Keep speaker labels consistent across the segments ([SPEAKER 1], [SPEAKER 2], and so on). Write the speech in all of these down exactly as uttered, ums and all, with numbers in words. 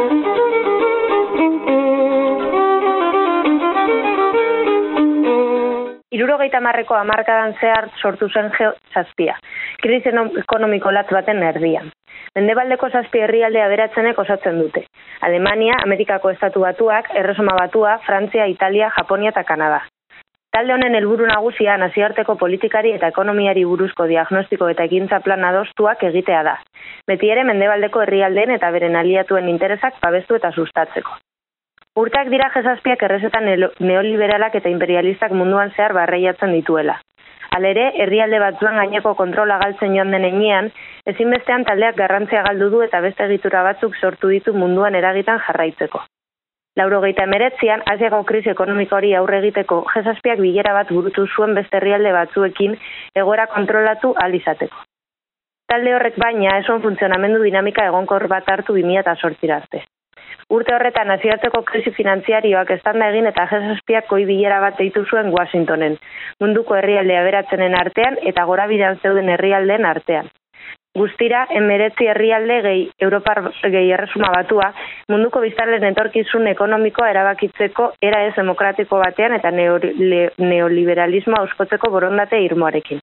[SPEAKER 1] Hirurogeita hamarreko hamarkadan zehar sortu zen G zazpia, krisi ekonomiko latz baten erdian. Mendebaldeko zazpi herrialde aberatzenek osatzen dute. Alemania, Amerikako Estatu Batuak, Erresuma Batua, Frantzia, Italia, Japonia eta Kanada. Talde honen helburu nagusia nazioarteko politikari eta ekonomiari buruzko diagnostiko eta ekintza plan adostuak egitea da. Beti ere mendebaldeko herrialdeen eta beren aliatuen interesak babestu eta sustatzeko. Urteak dira G zazpiak errezetan neoliberalak eta imperialistak munduan zehar barreiatzen dituela. Halere, herrialde batzuen gaineko kontrola galtzen joan den heinean, ezinbestean taldeak garrantzia galdu du eta beste egitura batzuk sortu ditu munduan eragitan jarraitzeko. Laurogeita hemeretzian, Asiako krisi ekonomiko hori aurre egiteko G zazpiak bilera bat burutu zuen beste herrialde batzuekin egoera kontrolatu ahal izateko. Talde horrek baina eson funtzionamendu dinamika egonkor bat hartu bi mila zortzi arte. Urte horretan nazioarteko krisi finantziarioak estanda egin eta G zazpiak goi bilera bat deitu zuen Washingtonen, munduko herrialde aberatzenen artean eta gorabidean zeuden herrialdeen artean. Guztira, hemeretzi herrialde gehi Europar gehi Erresuma Batua, munduko biztanleen etorkizun ekonomikoa erabakitzeko era ez demokratiko batean eta neoliberalismoa euskotzeko borondate irmoarekin.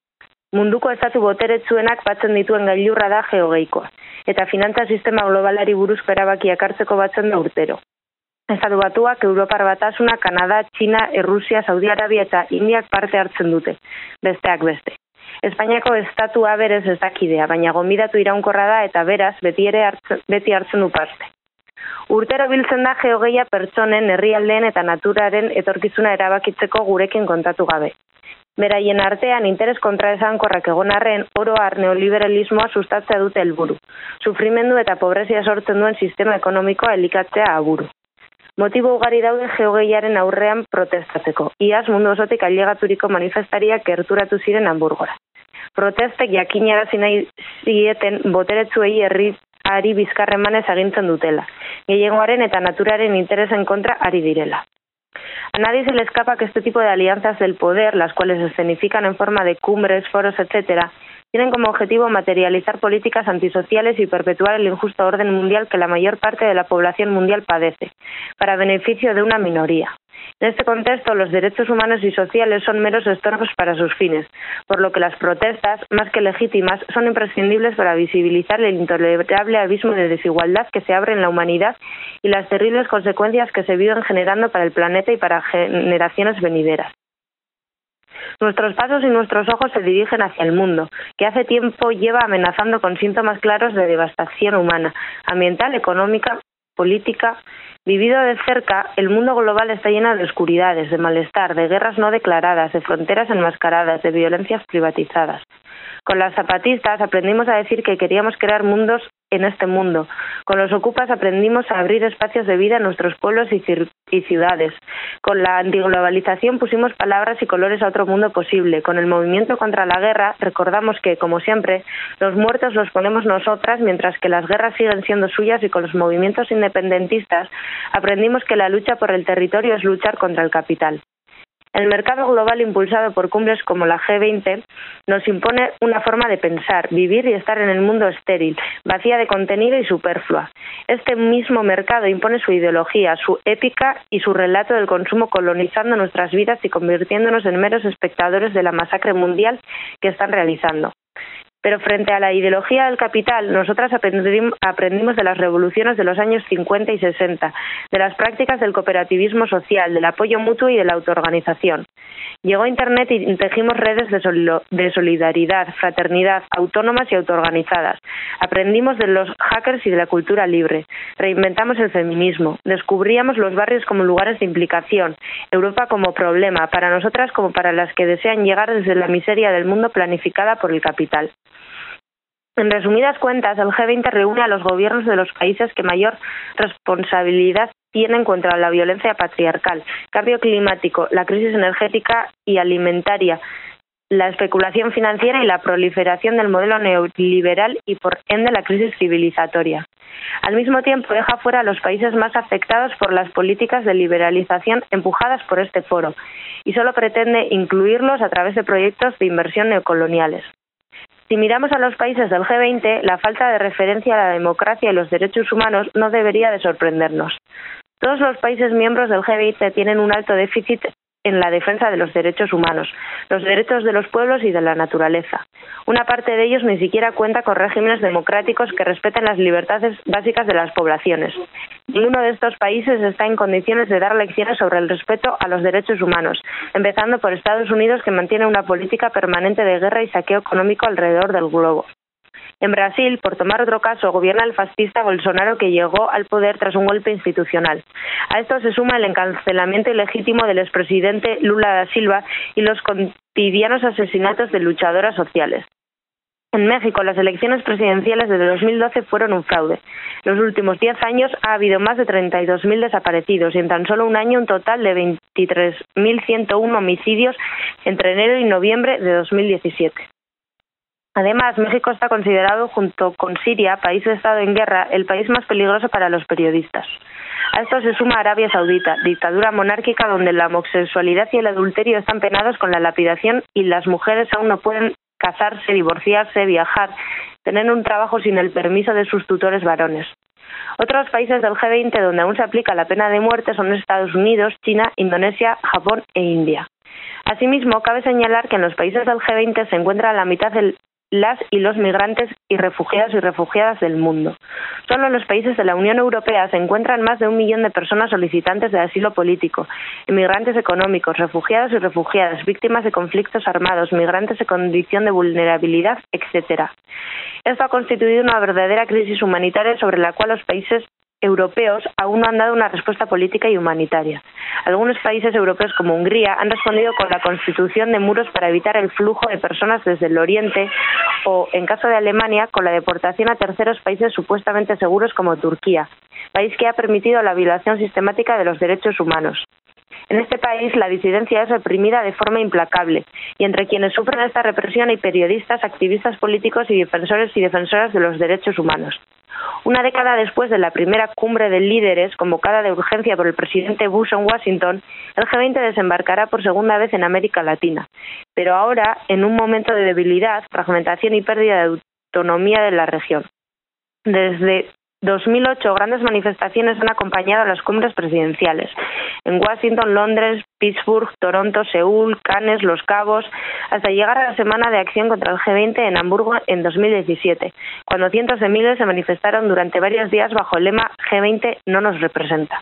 [SPEAKER 1] Munduko estatu boteretsuenak batzen dituen gailurra da G hogeikoa, eta finantza sistema globalari buruzko erabakiak hartzeko batzen da urtero. Estatu Batuak, Europar Batasuna, Kanada, Txina, Errusia, Saudi Arabia eta Indiak parte hartzen dute, besteak beste. Espainiako estatua berez ez dakidea, baina gonbidatu iraunkorra da eta beraz beti ere hartzen, beti hartzen du parte. Urtero biltzen da G hogeia pertsonen, herrialdeen eta naturaren etorkizuna erabakitzeko gurekin kontatu gabe. Beraien artean interes kontraesankorrak egon arren, oro har neoliberalismoa sustatzea dute helburu. Sufrimendu eta pobrezia sortzen duen sistema ekonomikoa elikatzea aburu. Motibo ugari daude G hogeiaren aurrean protestatzeko. Iaz mundu osotik ailegaturiko manifestariak gerturatu ziren Hamburgora. Protestek jakinarazi nahi zieten boteretsuei herriari bizkarremanez agintzen dutela. Gehiengoaren eta naturaren interesen kontra ari direla. A nadie se le escapa que este tipo de alianzas del poder, las cuales se escenifican en forma de cumbres, foros, etcétera, tienen como objetivo materializar políticas antisociales y perpetuar el injusto orden mundial que la mayor parte de la población mundial padece, para beneficio de una minoría. En este contexto, los derechos humanos y sociales son meros estorbos para sus fines, por lo que las protestas, más que legítimas, son imprescindibles para visibilizar el intolerable abismo de desigualdad que se abre en la humanidad y las terribles consecuencias que se viven generando para el planeta y para generaciones venideras. Nuestros pasos y nuestros ojos se dirigen hacia el mundo, que hace tiempo lleva amenazando con síntomas claros de devastación humana, ambiental, económica, política. Vivido de cerca, el mundo global está lleno de oscuridades, de malestar, de guerras no declaradas, de fronteras enmascaradas, de violencias privatizadas. Con las zapatistas aprendimos a decir que queríamos crear mundos en este mundo. Con los ocupas aprendimos a abrir espacios de vida en nuestros pueblos y, y ciudades. Con la antiglobalización pusimos palabras y colores a otro mundo posible. Con el movimiento contra la guerra recordamos que, como siempre, los muertos los ponemos nosotras mientras que las guerras siguen siendo suyas, y con los movimientos independentistas aprendimos que la lucha por el territorio es luchar contra el capital. El mercado global impulsado por cumbres como la G veinte nos impone una forma de pensar, vivir y estar en el mundo estéril, vacía de contenido y superflua. Este mismo mercado impone su ideología, su ética y su relato del consumo, colonizando nuestras vidas y convirtiéndonos en meros espectadores de la masacre mundial que están realizando. Pero frente a la ideología del capital, nosotras aprendimos de las revoluciones de los años cincuenta y sesenta, de las prácticas del cooperativismo social, del apoyo mutuo y de la autoorganización. Llegó Internet y tejimos redes de solidaridad, fraternidad, autónomas y autoorganizadas. Aprendimos de los hackers y de la cultura libre. Reinventamos el feminismo. Descubríamos los barrios como lugares de implicación, Europa como problema, para nosotras como para las que desean llegar desde la miseria del mundo planificada por el capital. En resumidas cuentas, el G veinte reúne a los gobiernos de los países que mayor responsabilidad tienen contra la violencia patriarcal, cambio climático, la crisis energética y alimentaria, la especulación financiera y la proliferación del modelo neoliberal y, por ende, la crisis civilizatoria. Al mismo tiempo, deja fuera a los países más afectados por las políticas de liberalización empujadas por este foro y solo pretende incluirlos a través de proyectos de inversión neocoloniales. Si miramos a los países del G veinte, la falta de referencia a la democracia y los derechos humanos no debería de sorprendernos. Todos los países miembros del G veinte tienen un alto déficit en la defensa de los derechos humanos, los derechos de los pueblos y de la naturaleza. Una parte de ellos ni siquiera cuenta con regímenes democráticos que respeten las libertades básicas de las poblaciones. Ninguno de estos países está en condiciones de dar lecciones sobre el respeto a los derechos humanos, empezando por Estados Unidos, que mantiene una política permanente de guerra y saqueo económico alrededor del globo. En Brasil, por tomar otro caso, gobierna el fascista Bolsonaro, que llegó al poder tras un golpe institucional. A esto se suma el encarcelamiento ilegítimo del expresidente Lula da Silva y los cotidianos asesinatos de luchadoras sociales. En México, las elecciones presidenciales de dos mil doce fueron un fraude. En los últimos diez años ha habido más de treinta y dos mil desaparecidos y en tan solo un año un total de veintitrés mil ciento uno homicidios entre enero y noviembre de dos mil diecisiete. Además, México está considerado, junto con Siria, país de estado en guerra, el país más peligroso para los periodistas. A esto se suma Arabia Saudita, dictadura monárquica donde la homosexualidad y el adulterio están penados con la lapidación y las mujeres aún no pueden casarse, divorciarse, viajar, tener un trabajo sin el permiso de sus tutores varones. Otros países del G veinte donde aún se aplica la pena de muerte son Estados Unidos, China, Indonesia, Japón e India. Asimismo, cabe señalar que en los países del G veinte se encuentra la mitad del las y los migrantes y refugiados y refugiadas del mundo. Solo en los países de la Unión Europea se encuentran más de un millón de personas solicitantes de asilo político, inmigrantes económicos, refugiados y refugiadas, víctimas de conflictos armados, migrantes en condición de vulnerabilidad, etcétera. Esto ha constituido una verdadera crisis humanitaria sobre la cual los países europeos aún no han dado una respuesta política y humanitaria. Algunos países europeos, como Hungría, han respondido con la constitución de muros para evitar el flujo de personas desde el oriente o, en caso de Alemania, con la deportación a terceros países supuestamente seguros como Turquía, país que ha permitido la violación sistemática de los derechos humanos. En este país la disidencia es reprimida de forma implacable y entre quienes sufren esta represión hay periodistas, activistas políticos y defensores y defensoras de los derechos humanos. Una década después de la primera cumbre de líderes convocada de urgencia por el presidente Bush en Washington, el G veinte desembarcará por segunda vez en América Latina, pero ahora en un momento de debilidad, fragmentación y pérdida de autonomía de la región. Desde dos mil ocho, grandes manifestaciones han acompañado a las cumbres presidenciales en Washington, Londres, Pittsburgh, Toronto, Seúl, Cannes, Los Cabos, hasta llegar a la Semana de Acción contra el G veinte en Hamburgo en dos mil diecisiete, cuando cientos de miles se manifestaron durante varios días bajo el lema G veinte no nos representa.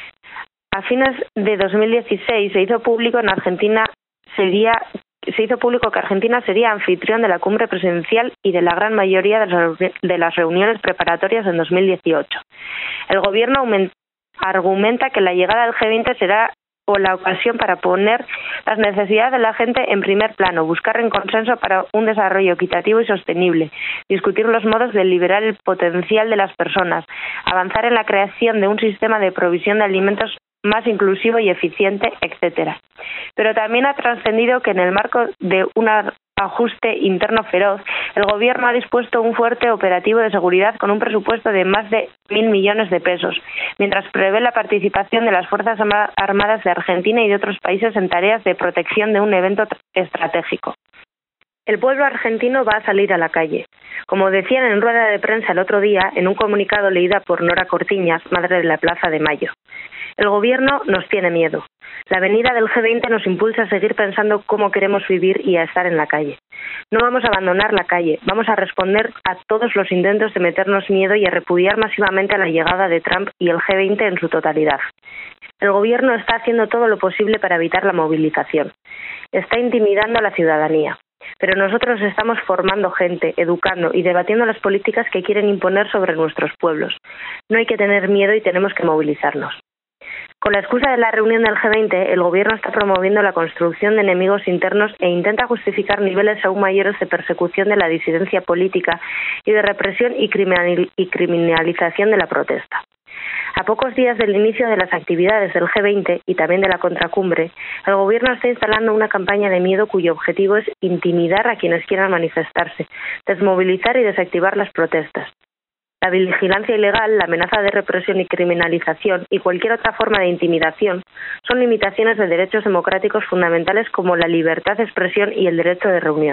[SPEAKER 1] A fines de dos mil dieciséis se hizo público en Argentina sería se hizo público que Argentina sería anfitrión de la cumbre presidencial y de la gran mayoría de las reuniones preparatorias en dos mil dieciocho. El gobierno argumenta que la llegada del G veinte será o la ocasión para poner las necesidades de la gente en primer plano, buscar un consenso para un desarrollo equitativo y sostenible, discutir los modos de liberar el potencial de las personas, avanzar en la creación de un sistema de provisión de alimentos más inclusivo y eficiente, etcétera. Pero también ha trascendido que en el marco de un ajuste interno feroz, el gobierno ha dispuesto un fuerte operativo de seguridad con un presupuesto de más de mil millones de pesos, mientras prevé la participación de las Fuerzas Armadas de Argentina y de otros países en tareas de protección de un evento estratégico. El pueblo argentino va a salir a la calle. Como decían en rueda de prensa el otro día, en un comunicado leída por Nora Cortiñas, madre de la Plaza de Mayo. El gobierno nos tiene miedo. La venida del G veinte nos impulsa a seguir pensando cómo queremos vivir y a estar en la calle. No vamos a abandonar la calle, vamos a responder a todos los intentos de meternos miedo y a repudiar masivamente a la llegada de Trump y el G veinte en su totalidad. El gobierno está haciendo todo lo posible para evitar la movilización. Está intimidando a la ciudadanía. Pero nosotros estamos formando gente, educando y debatiendo las políticas que quieren imponer sobre nuestros pueblos. No hay que tener miedo y tenemos que movilizarnos. Con la excusa de la reunión del G veinte, el gobierno está promoviendo la construcción de enemigos internos e intenta justificar niveles aún mayores de persecución de la disidencia política y de represión y criminalización de la protesta. A pocos días del inicio de las actividades del G veinte y también de la contracumbre, el gobierno está instalando una campaña de miedo cuyo objetivo es intimidar a quienes quieran manifestarse, desmovilizar y desactivar las protestas. La vigilancia ilegal, la amenaza de represión y criminalización y cualquier otra forma de intimidación son limitaciones de derechos democráticos fundamentales como la libertad de expresión y el derecho de reunión.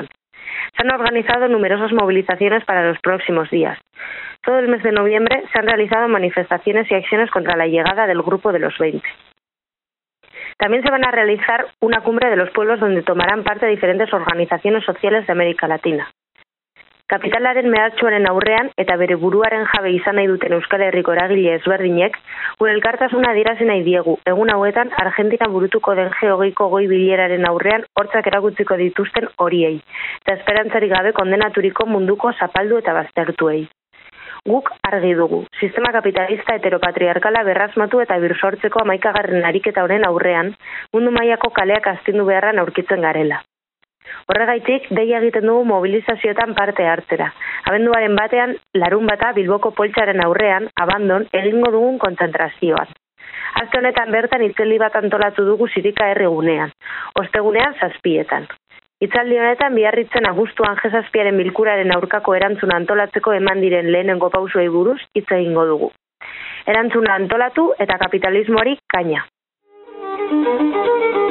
[SPEAKER 1] Se han organizado numerosas movilizaciones para los próximos días. Todo el mes de noviembre se han realizado manifestaciones y acciones contra la llegada del Grupo de los veinte. También se van a realizar una cumbre de los pueblos donde tomarán parte diferentes organizaciones sociales de América Latina. Kapitalaren mehatxuaren aurrean eta bere buruaren jabe izan nahi duten Euskal Herriko eragile ezberdinek, gure elkartasuna adierazi nahi diegu, egun hauetan Argentina burutuko den Ge hogeiko goi bileraren aurrean hortzak erakutziko dituzten horiei, eta esperantzarik gabe kondenaturiko munduko zapaldu eta baztertuei. Guk argi dugu, sistema kapitalista heteropatriarkala berrasmatu eta birsortzeko hamaikagarren ariketa honen aurrean, mundu mailako kaleak astindu beharran aurkitzen garela. Horregaitik, deia egiten dugu mobilizazioetan parte hartzera. Abenduaren batean, larun bata Bilboko poltsaren aurrean, abandon, egingo dugun kontzentrazioan. Aste honetan bertan hitzaldi bat antolatu dugu Sirika herrigunean, ostegunean zazpietan. Hitzaldi honetan Biarritzen abuztuan Ge zazpiaren bilkuraren aurkako erantzuna antolatzeko eman diren lehenengo pausoei buruz hitz egingo dugu. Erantzuna antolatu eta kapitalismoari kaina.